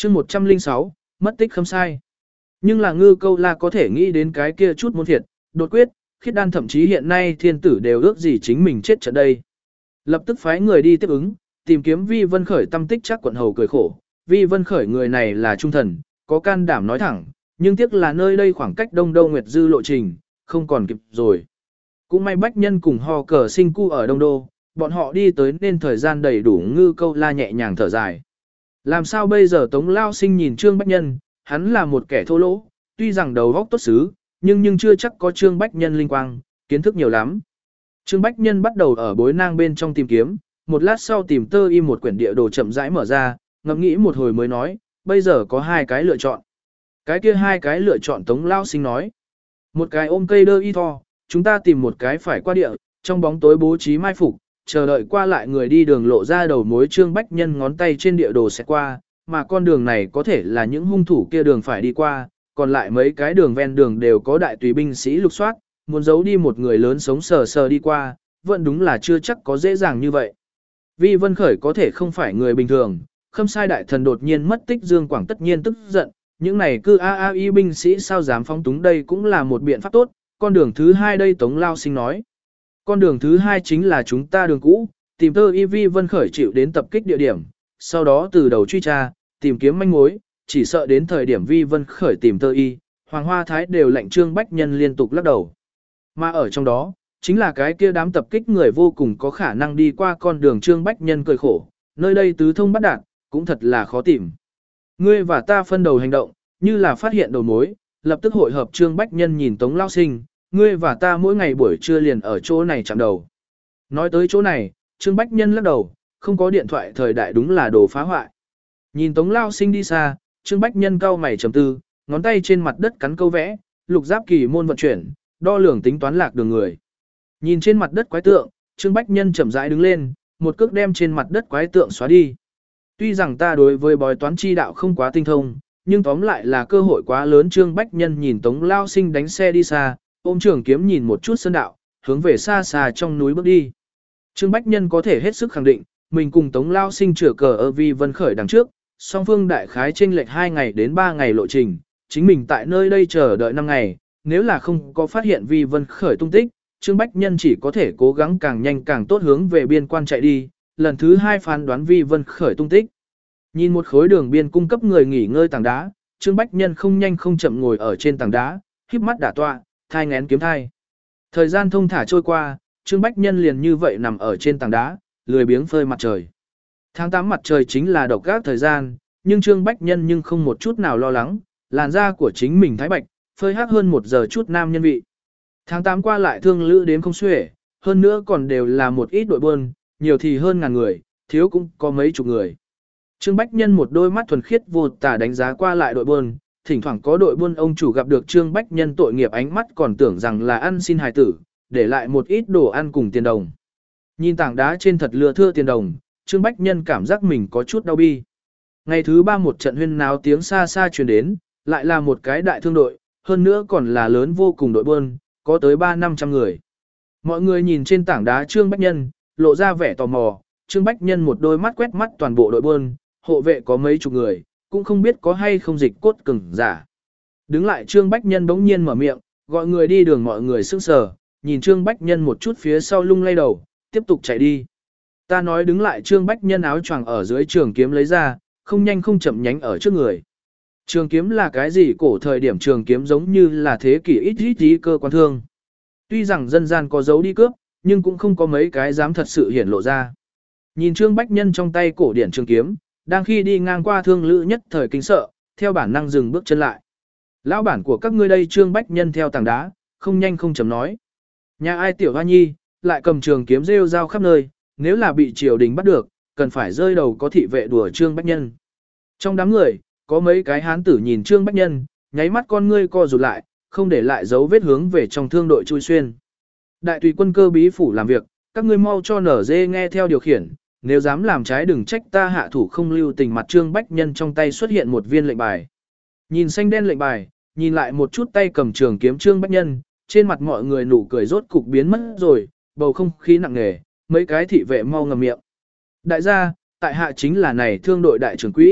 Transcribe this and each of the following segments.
chương 106, mất tích Khâm Sai. Nhưng là Ngư Câu La có thể nghĩ đến cái kia chút môn thiệt, đột quyết, khiết đan thậm chí hiện nay thiên tử đều ước gì chính mình chết trận đây. Lập tức phái người đi tiếp ứng, tìm kiếm Vi Vân Khởi tâm tích chắc quận hầu cười khổ. Vi Vân Khởi người này là trung thần, có can đảm nói thẳng, nhưng tiếc là nơi đây khoảng cách Đông Đô Nguyệt Dư lộ trình, không còn kịp rồi. Cũng may Bách Nhân cùng Ho Cờ Sinh Cu ở Đông Đô, bọn họ đi tới nên thời gian đầy đủ. Ngư Câu La nhẹ nhàng thở dài. Làm sao bây giờ Tống Lao Sinh nhìn Trương Bách Nhân, hắn là một kẻ thô lỗ, tuy rằng đầu óc tốt xứ, nhưng chưa chắc có Trương Bách Nhân linh quang, kiến thức nhiều lắm. Trương Bách Nhân bắt đầu ở bối nang bên trong tìm kiếm, một lát sau tìm tơ y một quyển địa đồ chậm rãi mở ra, ngẫm nghĩ một hồi mới nói, bây giờ có hai cái lựa chọn. Cái kia hai cái lựa chọn Tống Lao Sinh nói. Một cái ôm cây đơ y tho, chúng ta tìm một cái phải qua địa, trong bóng tối bố trí mai phục, chờ đợi qua lại người đi đường lộ ra đầu mối. Trương Bách Nhân ngón tay trên địa đồ sẽ qua, mà con đường này có thể là những hung thủ kia đường phải đi qua, còn lại mấy cái đường ven đường đều có đại tùy binh sĩ lục soát, muốn giấu đi một người lớn sống sờ sờ đi qua, vẫn đúng là chưa chắc có dễ dàng như vậy. Vi Vân Khởi có thể không phải người bình thường, Khâm Sai đại thần đột nhiên mất tích, Dương Quảng tất nhiên tức giận, những này cư y binh sĩ sao dám phóng túng, đây cũng là một biện pháp tốt. Con đường thứ hai đây, Tống Lao Sinh nói. Con đường thứ hai chính là chúng ta đường cũ, tìm tơ y Vi Vân Khởi chịu đến tập kích địa điểm, sau đó từ đầu truy tra, tìm kiếm manh mối, chỉ sợ đến thời điểm Vi Vân Khởi tìm tơ y, Hoàng Hoa Thái đều lệnh Trương Bách Nhân liên tục lắc đầu. Mà ở trong đó, chính là cái kia đám tập kích người vô cùng có khả năng đi qua con đường. Trương Bách Nhân cười khổ, nơi đây tứ thông bắt đạt, cũng thật là khó tìm. Ngươi và ta phân đầu hành động, như là phát hiện đầu mối, lập tức hội hợp. Trương Bách Nhân nhìn Tống Lao Sinh, ngươi và ta mỗi ngày buổi trưa liền ở chỗ này chạm đầu. Nói tới chỗ này, Trương Bách Nhân lắc đầu, không có điện thoại thời đại đúng là đồ phá hoại. Nhìn Tống Lao Sinh đi xa, Trương Bách Nhân cau mày trầm tư, ngón tay trên mặt đất cắn câu vẽ, lục giáp kỳ môn vận chuyển, đo lường tính toán lạc đường người. Nhìn trên mặt đất quái tượng, Trương Bách Nhân chậm rãi đứng lên, một cước đem trên mặt đất quái tượng xóa đi. Tuy rằng ta đối với bói toán chi đạo không quá tinh thông, nhưng tóm lại là cơ hội quá lớn. Trương Bách Nhân nhìn Tống Lao Sinh đánh xe đi xa, ôm trường kiếm nhìn một chút sơn đạo, hướng về xa xa trong núi bước đi. Trương Bách Nhân có thể hết sức khẳng định, mình cùng Tống Lao Sinh chữa cờ ở Vi Vân Khởi đằng trước, song phương đại khái chênh lệch 2 ngày đến 3 ngày lộ trình, chính mình tại nơi đây chờ đợi 5 ngày, nếu là không có phát hiện Vi Vân Khởi tung tích, Trương Bách Nhân chỉ có thể cố gắng càng nhanh càng tốt hướng về biên quan chạy đi, lần thứ 2 phán đoán Vi Vân Khởi tung tích. Nhìn một khối đường biên cung cấp người nghỉ ngơi tảng đá, Trương Bách Nhân không nhanh không chậm ngồi ở trên tảng đá, híp mắt đả tọa, thai ngén kiếm thai. Thời gian thông thả trôi qua, Trương Bách Nhân liền như vậy nằm ở trên tảng đá, lười biếng phơi mặt trời. Tháng 8 mặt trời chính là độc ác thời gian, nhưng Trương Bách Nhân nhưng không một chút nào lo lắng, làn da của chính mình thái bạch, phơi hắc hơn 1 giờ chút nam nhân vị. Tháng 8 qua lại thương lữ đến không xuể, hơn nữa còn đều là một ít đội buôn, nhiều thì hơn ngàn người, thiếu cũng có mấy chục người. Trương Bách Nhân một đôi mắt thuần khiết vô tả đánh giá qua lại đội buôn, thỉnh thoảng có đội buôn ông chủ gặp được Trương Bách Nhân tội nghiệp ánh mắt còn tưởng rằng là ăn xin hài tử, để lại một ít đồ ăn cùng tiền đồng. Nhìn tảng đá trên thật lừa thưa tiền đồng, Trương Bách Nhân cảm giác mình có chút đau bi. Ngày thứ 3 một trận huyên náo tiếng xa xa truyền đến, lại là một cái đại thương đội, hơn nữa còn là lớn vô cùng đội buôn, có tới 300-500 người. Mọi người nhìn trên tảng đá Trương Bách Nhân, lộ ra vẻ tò mò. Trương Bách Nhân một đôi mắt quét mắt toàn bộ đội buôn, hộ vệ có mấy chục người, cũng không biết có hay không dịch cốt cứng giả. Đứng lại Trương Bách Nhân bỗng nhiên mở miệng, gọi người đi đường. Mọi người sững sờ, nhìn Trương Bách Nhân một chút phía sau lung lay đầu, tiếp tục chạy đi. Ta nói đứng lại. Trương Bách Nhân áo choàng ở dưới trường kiếm lấy ra, không nhanh không chậm nhánh ở trước người. Trường kiếm là cái gì? Cổ thời điểm trường kiếm giống như là thế kỷ ít cơ quan thương. Tuy rằng dân gian có dấu đi cướp, nhưng cũng không có mấy cái dám thật sự hiển lộ ra. Nhìn Trương Bách Nhân trong tay cổ điển trường kiếm, đang khi đi ngang qua thương lữ nhất thời kinh sợ, theo bản năng dừng bước chân lại. Lão bản của các ngươi đây. Trương Bách Nhân theo tảng đá, không nhanh không chậm nói. Nhà ai tiểu hoa nhi, lại cầm trường kiếm rêu rao khắp nơi, nếu là bị triều đình bắt được, cần phải rơi đầu có thị vệ đùa Trương Bách Nhân. Trong đám người, có mấy cái hán tử nhìn Trương Bách Nhân, nháy mắt con ngươi co rụt lại, không để lại dấu vết hướng về trong thương đội chui xuyên. Đại tùy quân cơ bí phủ làm việc, các ngươi mau cho nở dê nghe theo điều khiển, nếu dám làm trái đừng trách ta hạ thủ không lưu tình. Mặt Trương Bách Nhân trong tay xuất hiện một viên lệnh bài. Nhìn xanh đen lệnh bài, nhìn lại một chút tay cầm trường kiếm Trương Bách Nhân, trên mặt mọi người nụ cười rốt cục biến mất rồi, bầu không khí nặng nề, mấy cái thị vệ mau ngậm miệng. Đại gia, tại hạ chính là này thương đội đại trưởng quỹ,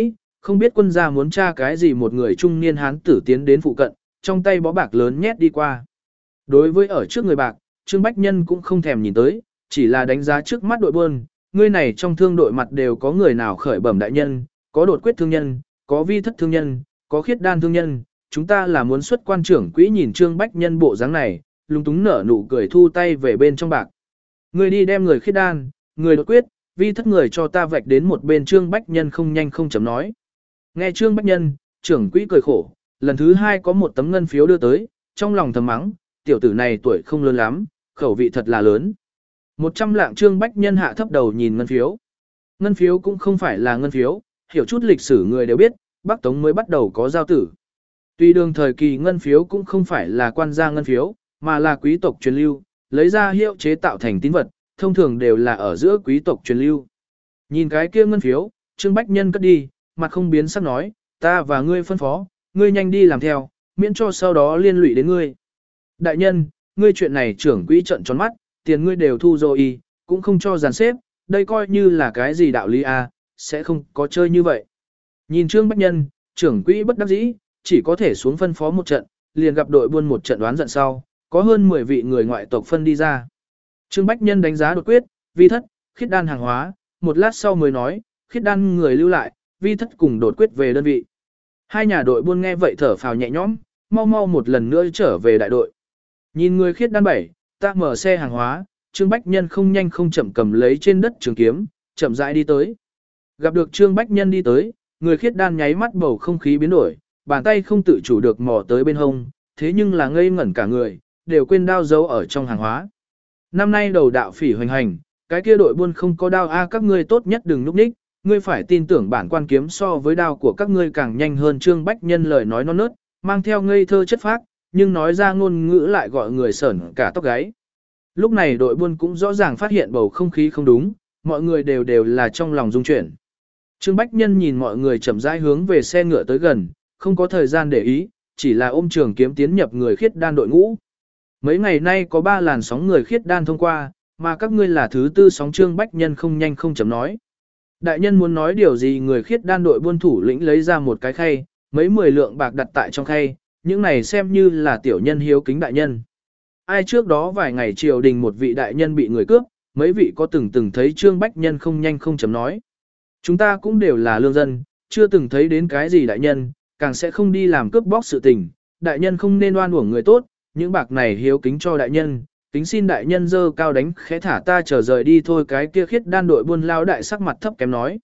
không biết quân gia muốn tra cái gì, một người trung niên hán tử tiến đến phụ cận, trong tay bó bạc lớn nhét đi qua. Đối với ở trước người bạc, Trương Bách Nhân cũng không thèm nhìn tới, chỉ là đánh giá trước mắt đội buôn, người này trong thương đội mặt đều có người nào khởi bẩm đại nhân, có đột quyết thương nhân, có vi thất thương nhân, có khiết đan thương nhân, chúng ta là muốn xuất quan trưởng quỹ. Nhìn Trương Bách Nhân bộ dáng này, lúng túng nở nụ cười thu tay về bên trong bạc. Người đi đem người khiết đan, người đột quyết, vi thất người cho ta vạch đến một bên. Trương Bách Nhân không nhanh không chậm nói. Nghe Trương Bách Nhân, trưởng quỹ cười khổ, lần thứ hai có một tấm ngân phiếu đưa tới, trong lòng thầm mắng, tiểu tử này tuổi không lớn lắm, khẩu vị thật là lớn. 100 lạng. Trương Bách Nhân hạ thấp đầu nhìn ngân phiếu. Ngân phiếu cũng không phải là ngân phiếu, hiểu chút lịch sử người đều biết, Bắc Tống mới bắt đầu có giao tử. Tuy đường thời kỳ ngân phiếu cũng không phải là quan gia ngân phiếu, mà là quý tộc truyền lưu, lấy ra hiệu chế tạo thành tín vật, thông thường đều là ở giữa quý tộc truyền lưu. Nhìn cái kia ngân phiếu, Trương Bách Nhân cất đi, mặt không biến sắc nói, ta và ngươi phân phó, ngươi nhanh đi làm theo, miễn cho sau đó liên lụy đến ngươi. Đại nhân, ngươi chuyện này trưởng quỹ trợn tròn mắt, tiền ngươi đều thu rồi, cũng không cho dàn xếp, đây coi như là cái gì đạo lý à, sẽ không có chơi như vậy. Nhìn Trương Bách Nhân, trưởng quỹ bất đắc dĩ, chỉ có thể xuống phân phó một trận, liền gặp đội buôn một trận đoán giận sau, có hơn 10 vị người ngoại tộc phân đi ra. Trương Bách Nhân đánh giá đột quyết, vi thất, khiết đan hàng hóa, một lát sau mới nói, khiết đan người lưu lại, vi thất cùng đột quyết về đơn vị. Hai nhà đội buôn nghe vậy thở phào nhẹ nhõm, mau mau một lần nữa trở về đại đội. Nhìn người khiết đan 7, ta mở xe hàng hóa, Trương Bách Nhân không nhanh không chậm cầm lấy trên đất trường kiếm, chậm rãi đi tới. Gặp được Trương Bách Nhân đi tới, người khiết đan nháy mắt bầu không khí biến đổi, bàn tay không tự chủ được mò tới bên hông, thế nhưng là ngây ngẩn cả người, đều quên đao giấu ở trong hàng hóa. Năm nay đầu đạo phỉ hoành hành, cái kia đội buôn không có đao a, các ngươi tốt nhất đừng núp ních, ngươi phải tin tưởng bản quan kiếm so với đao của các ngươi càng nhanh hơn. Trương Bách Nhân lời nói non nớt, mang theo ngây thơ chất phác, nhưng nói ra ngôn ngữ lại gọi người sởn cả tóc gáy. Lúc này đội buôn cũng rõ ràng phát hiện bầu không khí không đúng, mọi người đều là trong lòng rung chuyển. Trương Bách Nhân nhìn mọi người chậm rãi hướng về xe ngựa tới gần, không có thời gian để ý, chỉ là ôm trường kiếm tiến nhập người khiết đan đội ngũ. Mấy ngày nay có 3 làn sóng người khiết đan thông qua, mà các ngươi là thứ 4 sóng. Trương Bách Nhân không nhanh không chậm nói. Đại nhân muốn nói điều gì? Người khiết đan đội buôn thủ lĩnh lấy ra một cái khay, mấy 10 lượng bạc đặt tại trong khay, những này xem như là tiểu nhân hiếu kính đại nhân. Ai trước đó vài ngày triều đình một vị đại nhân bị người cướp, mấy vị có từng thấy? Trương Bách Nhân không nhanh không chậm nói. Chúng ta cũng đều là lương dân, chưa từng thấy đến cái gì đại nhân, càng sẽ không đi làm cướp bóc sự tình. Đại nhân không nên oan uổng người tốt, những bạc này hiếu kính cho đại nhân, kính xin đại nhân dơ cao đánh khẽ thả ta trở rời đi thôi. Cái kia khiết đan đội buôn lao đại sắc mặt thấp kém nói.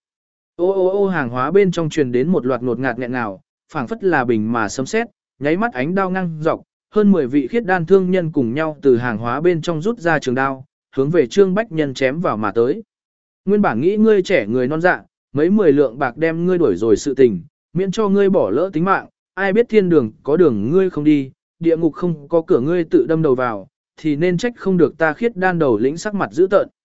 Ô hàng hóa bên trong truyền đến một loạt ngột ngạt nghẹn ngào, phảng phất là bình mà sấm sét, nháy mắt ánh đao ngang dọc, hơn 10 vị khiết đan thương nhân cùng nhau từ hàng hóa bên trong rút ra trường đao, hướng về Trương Bách Nhân chém vào mà tới. Nguyên bản nghĩ ngươi trẻ người non dạ, mấy 10 lượng bạc đem ngươi đuổi rồi sự tình, miễn cho ngươi bỏ lỡ tính mạng, ai biết thiên đường có đường ngươi không đi, địa ngục không có cửa ngươi tự đâm đầu vào, thì nên trách không được ta khiết đan đầu lĩnh sắc mặt dữ tợn.